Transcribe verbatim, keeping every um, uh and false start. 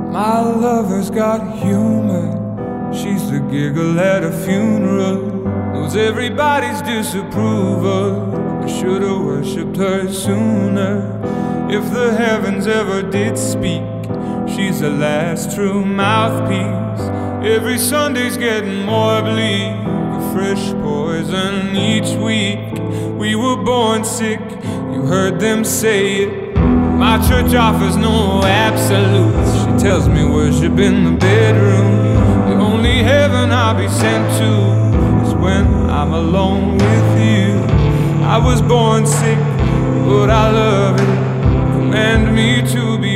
My lover's got humor. She's the giggle at a funeral. Knows everybody's disapproval. I should've worshipped her sooner. If the heavens ever did speak, she's the last true mouthpiece. Every Sunday's getting more bleak, a fresh poison each week. We were born sick, you heard them say it. My church offers no absolutes. She tells me worship in the bedroom. The only heaven I'll be sent to is when I'm alone with you. I was born sick, but I love it. Command me to be